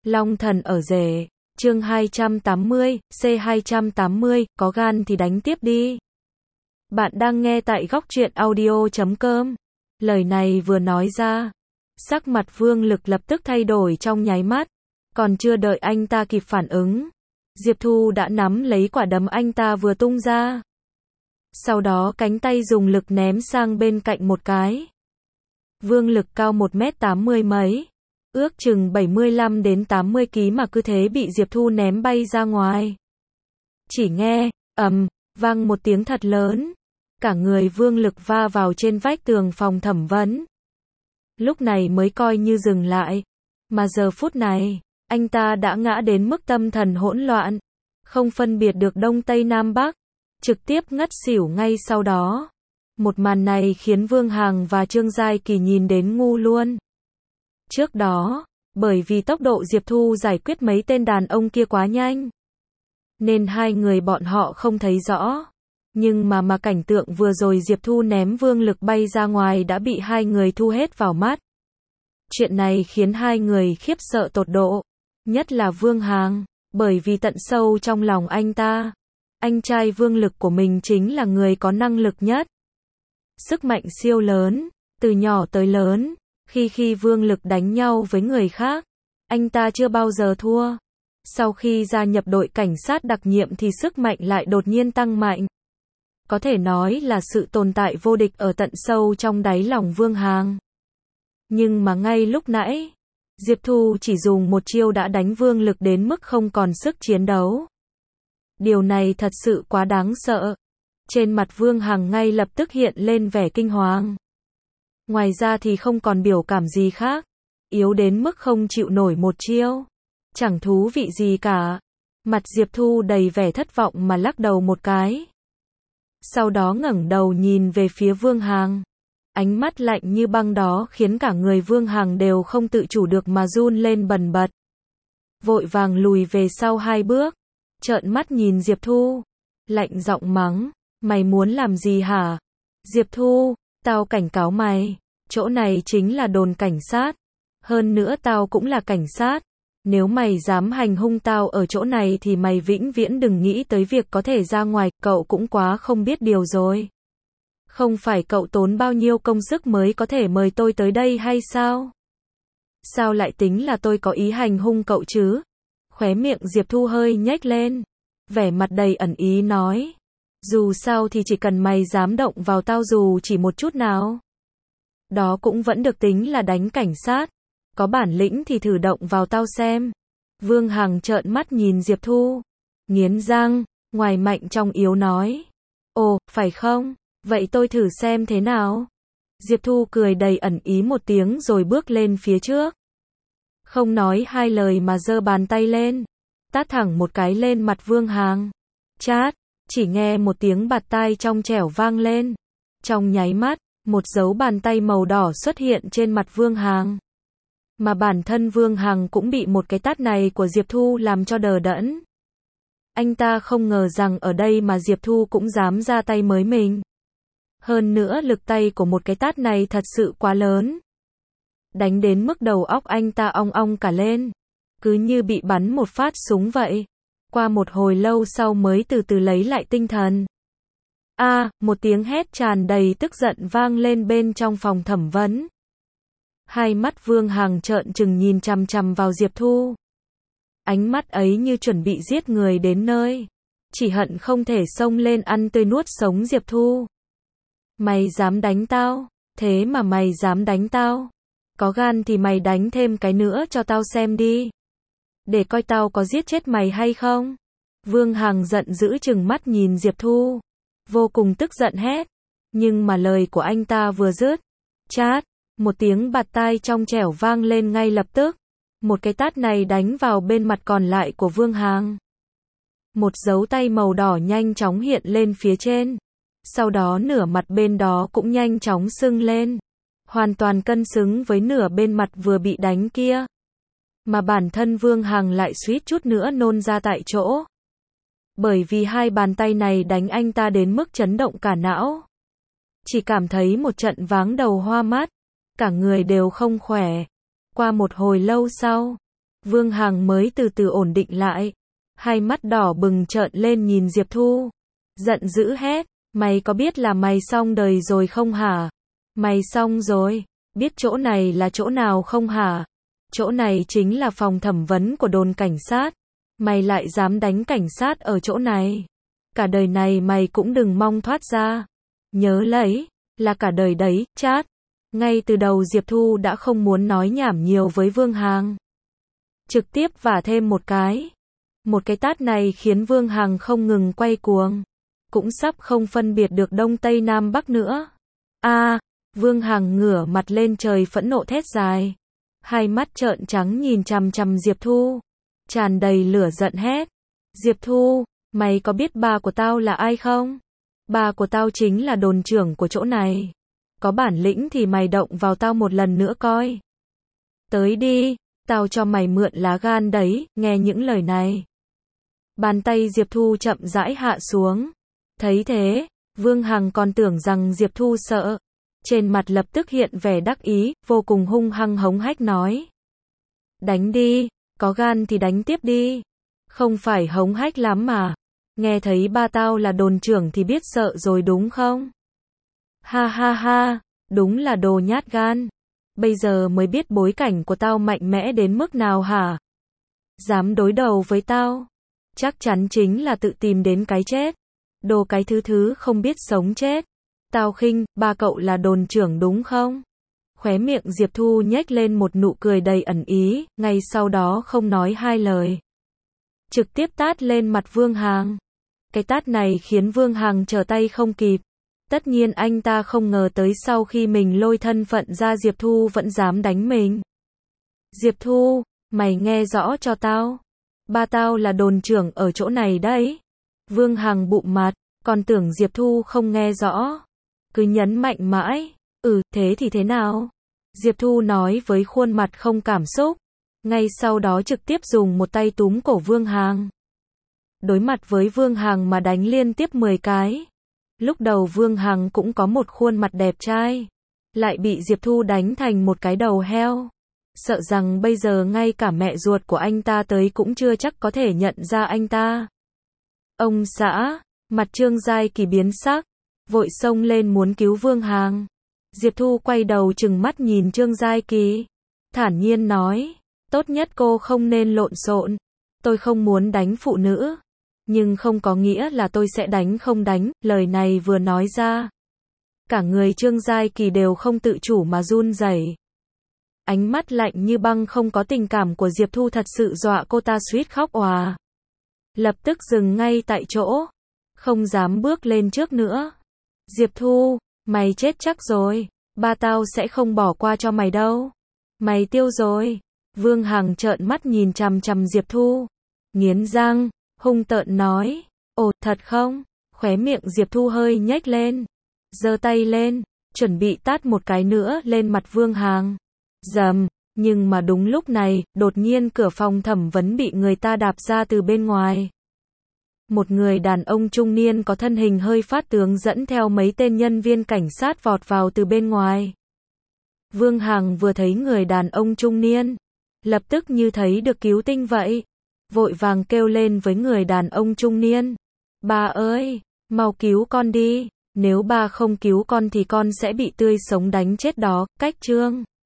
Long thần ở rể, chương 280, C280, có gan thì đánh tiếp đi. Bạn đang nghe tại góc truyện audio.com. Lời này vừa nói ra, sắc mặt Vương Lực lập tức thay đổi trong nháy mắt. Còn chưa đợi anh ta kịp phản ứng, Diệp Thu đã nắm lấy quả đấm anh ta vừa tung ra. Sau đó cánh tay dùng lực ném sang bên cạnh một cái. Vương Lực cao 1m80 mấy, ước chừng 75 đến 80 kg mà cứ thế bị Diệp Thu ném bay ra ngoài. Chỉ nghe, vang một tiếng thật lớn. Cả người Vương Lực va vào trên vách tường phòng thẩm vấn. Lúc này mới coi như dừng lại. Mà giờ phút này, anh ta đã ngã đến mức tâm thần hỗn loạn, không phân biệt được đông tây nam bắc, trực tiếp ngất xỉu ngay sau đó. Một màn này khiến Vương Hằng và Trương Giai Kỳ nhìn đến ngu luôn. Trước đó, bởi vì tốc độ Diệp Thu giải quyết mấy tên đàn ông kia quá nhanh, nên hai người bọn họ không thấy rõ. Nhưng mà cảnh tượng vừa rồi Diệp Thu ném Vương Lực bay ra ngoài đã bị hai người thu hết vào mắt. Chuyện này khiến hai người khiếp sợ tột độ. Nhất là Vương Hằng, bởi vì tận sâu trong lòng anh ta, anh trai Vương Lực của mình chính là người có năng lực nhất. Sức mạnh siêu lớn, từ nhỏ tới lớn, khi Vương Lực đánh nhau với người khác, anh ta chưa bao giờ thua. Sau khi gia nhập đội cảnh sát đặc nhiệm thì sức mạnh lại đột nhiên tăng mạnh. Có thể nói là sự tồn tại vô địch ở tận sâu trong đáy lòng Vương Hằng. Nhưng mà ngay lúc nãy, Diệp Thu chỉ dùng một chiêu đã đánh Vương Lực đến mức không còn sức chiến đấu. Điều này thật sự quá đáng sợ. Trên mặt Vương Hằng ngay lập tức hiện lên vẻ kinh hoàng. Ngoài ra thì không còn biểu cảm gì khác. Yếu đến mức không chịu nổi một chiêu. Chẳng thú vị gì cả. Mặt Diệp Thu đầy vẻ thất vọng mà lắc đầu một cái. Sau đó ngẩng đầu nhìn về phía Vương Hằng. Ánh mắt lạnh như băng đó khiến cả người Vương Hằng đều không tự chủ được mà run lên bần bật. Vội vàng lùi về sau 2 bước. Trợn mắt nhìn Diệp Thu. Lạnh giọng mắng. Mày muốn làm gì hả? Diệp Thu, tao cảnh cáo mày. Chỗ này chính là đồn cảnh sát. Hơn nữa tao cũng là cảnh sát. Nếu mày dám hành hung tao ở chỗ này thì mày vĩnh viễn đừng nghĩ tới việc có thể ra ngoài. Cậu cũng quá không biết điều rồi. Không phải cậu tốn bao nhiêu công sức mới có thể mời tôi tới đây hay sao? Sao lại tính là tôi có ý hành hung cậu chứ? Khóe miệng Diệp Thu hơi nhếch lên. Vẻ mặt đầy ẩn ý nói. Dù sao thì chỉ cần mày dám động vào tao dù chỉ một chút nào, đó cũng vẫn được tính là đánh cảnh sát. Có bản lĩnh thì thử động vào tao xem. Vương Hằng trợn mắt nhìn Diệp Thu, nghiến răng, ngoài mạnh trong yếu nói. Ồ, phải không? Vậy tôi thử xem thế nào. Diệp Thu cười đầy ẩn ý một tiếng rồi bước lên phía trước. Không nói hai lời mà giơ bàn tay lên, tát thẳng một cái lên mặt Vương Hằng. Chát, chỉ nghe một tiếng bạt tai trong trẻo vang lên. Trong nháy mắt, một dấu bàn tay màu đỏ xuất hiện trên mặt Vương Hằng. Mà bản thân Vương Hằng cũng bị một cái tát này của Diệp Thu làm cho đờ đẫn. Anh ta không ngờ rằng ở đây mà Diệp Thu cũng dám ra tay mới mình. Hơn nữa lực tay của một cái tát này thật sự quá lớn. Đánh đến mức đầu óc anh ta ong ong cả lên. Cứ như bị bắn một phát súng vậy. Qua một hồi lâu sau mới từ từ lấy lại tinh thần. Một tiếng hét tràn đầy tức giận vang lên bên trong phòng thẩm vấn. Hai mắt Vương Hằng trợn trừng nhìn chằm chằm vào Diệp Thu. Ánh mắt ấy như chuẩn bị giết người đến nơi. Chỉ hận không thể xông lên ăn tươi nuốt sống Diệp Thu. Mày dám đánh tao? Thế mà mày dám đánh tao? Có gan thì mày đánh thêm cái nữa cho tao xem đi. Để coi tao có giết chết mày hay không? Vương Hằng giận dữ trừng mắt nhìn Diệp Thu. Vô cùng tức giận hét. Nhưng mà lời của anh ta vừa dứt. Chát, một tiếng bạt tai trong trẻo vang lên ngay lập tức. Một cái tát này đánh vào bên mặt còn lại của Vương Hằng. Một dấu tay màu đỏ nhanh chóng hiện lên phía trên. Sau đó nửa mặt bên đó cũng nhanh chóng sưng lên. Hoàn toàn cân xứng với nửa bên mặt vừa bị đánh kia. Mà bản thân Vương Hằng lại suýt chút nữa nôn ra tại chỗ. Bởi vì hai bàn tay này đánh anh ta đến mức chấn động cả não. Chỉ cảm thấy một trận váng đầu hoa mắt. Cả người đều không khỏe. Qua một hồi lâu sau, Vương Hằng mới từ từ ổn định lại. Hai mắt đỏ bừng trợn lên nhìn Diệp Thu. Giận dữ hét, mày có biết là mày xong đời rồi không hả? Mày xong rồi, biết chỗ này là chỗ nào không hả? Chỗ này chính là phòng thẩm vấn của đồn cảnh sát. Mày lại dám đánh cảnh sát ở chỗ này. Cả đời này mày cũng đừng mong thoát ra. Nhớ lấy, là cả đời đấy, chát. Ngay từ đầu Diệp Thu đã không muốn nói nhảm nhiều với Vương Hằng. Trực tiếp vả thêm một cái. Một cái tát này khiến Vương Hằng không ngừng quay cuồng. Cũng sắp không phân biệt được Đông Tây Nam Bắc nữa. Vương Hằng ngửa mặt lên trời phẫn nộ thét dài. Hai mắt trợn trắng nhìn chằm chằm Diệp Thu. Tràn đầy lửa giận hét. Diệp Thu, mày có biết ba của tao là ai không? Ba của tao chính là đồn trưởng của chỗ này. Có bản lĩnh thì mày động vào tao một lần nữa coi. Tới đi, tao cho mày mượn lá gan đấy, nghe những lời này. Bàn tay Diệp Thu chậm rãi hạ xuống. Thấy thế, Vương Hằng còn tưởng rằng Diệp Thu sợ. Trên mặt lập tức hiện vẻ đắc ý, vô cùng hung hăng hống hách nói. Đánh đi, có gan thì đánh tiếp đi. Không phải hống hách lắm mà. Nghe thấy ba tao là đồn trưởng thì biết sợ rồi đúng không? Ha ha ha, đúng là đồ nhát gan. Bây giờ mới biết bối cảnh của tao mạnh mẽ đến mức nào hả? Dám đối đầu với tao? Chắc chắn chính là tự tìm đến cái chết. Đồ cái thứ không biết sống chết. Tao khinh, ba cậu là đồn trưởng đúng không? Khóe miệng Diệp Thu nhếch lên một nụ cười đầy ẩn ý, ngay sau đó không nói hai lời. Trực tiếp tát lên mặt Vương Hằng. Cái tát này khiến Vương Hằng trở tay không kịp. Tất nhiên anh ta không ngờ tới sau khi mình lôi thân phận ra Diệp Thu vẫn dám đánh mình. Diệp Thu, mày nghe rõ cho tao. Ba tao là đồn trưởng ở chỗ này đấy. Vương Hằng bụm mặt, còn tưởng Diệp Thu không nghe rõ. Cứ nhấn mạnh mãi. Thế thì thế nào? Diệp Thu nói với khuôn mặt không cảm xúc. Ngay sau đó trực tiếp dùng một tay túm cổ Vương Hằng. Đối mặt với Vương Hằng mà đánh liên tiếp 10 cái. Lúc đầu Vương Hằng cũng có một khuôn mặt đẹp trai. Lại bị Diệp Thu đánh thành một cái đầu heo. Sợ rằng bây giờ ngay cả mẹ ruột của anh ta tới cũng chưa chắc có thể nhận ra anh ta. Ông xã, mặt Trương Giai Kỳ biến sắc. Vội xông lên muốn cứu Vương Hằng. Diệp Thu quay đầu trừng mắt nhìn Trương Giai Kỳ. Thản nhiên nói. Tốt nhất cô không nên lộn xộn. Tôi không muốn đánh phụ nữ. Nhưng không có nghĩa là tôi sẽ đánh không đánh. Lời này vừa nói ra. Cả người Trương Giai Kỳ đều không tự chủ mà run rẩy. Ánh mắt lạnh như băng không có tình cảm của Diệp Thu thật sự dọa cô ta suýt khóc òa. Lập tức dừng ngay tại chỗ. Không dám bước lên trước nữa. Diệp Thu, mày chết chắc rồi. Ba tao sẽ không bỏ qua cho mày đâu. Mày tiêu rồi. Vương Hằng trợn mắt nhìn chằm chằm Diệp Thu. Nghiến răng, hung tợn nói. Ồ, thật không? Khóe miệng Diệp Thu hơi nhếch lên. Giơ tay lên, chuẩn bị tát một cái nữa lên mặt Vương Hằng. Dầm, nhưng mà đúng lúc này, đột nhiên cửa phòng thẩm vấn bị người ta đạp ra từ bên ngoài. Một người đàn ông trung niên có thân hình hơi phát tướng dẫn theo mấy tên nhân viên cảnh sát vọt vào từ bên ngoài. Vương Hằng vừa thấy người đàn ông trung niên, lập tức như thấy được cứu tinh vậy. Vội vàng kêu lên với người đàn ông trung niên. Ba ơi, mau cứu con đi, nếu ba không cứu con thì con sẽ bị tươi sống đánh chết đó. Cách Trương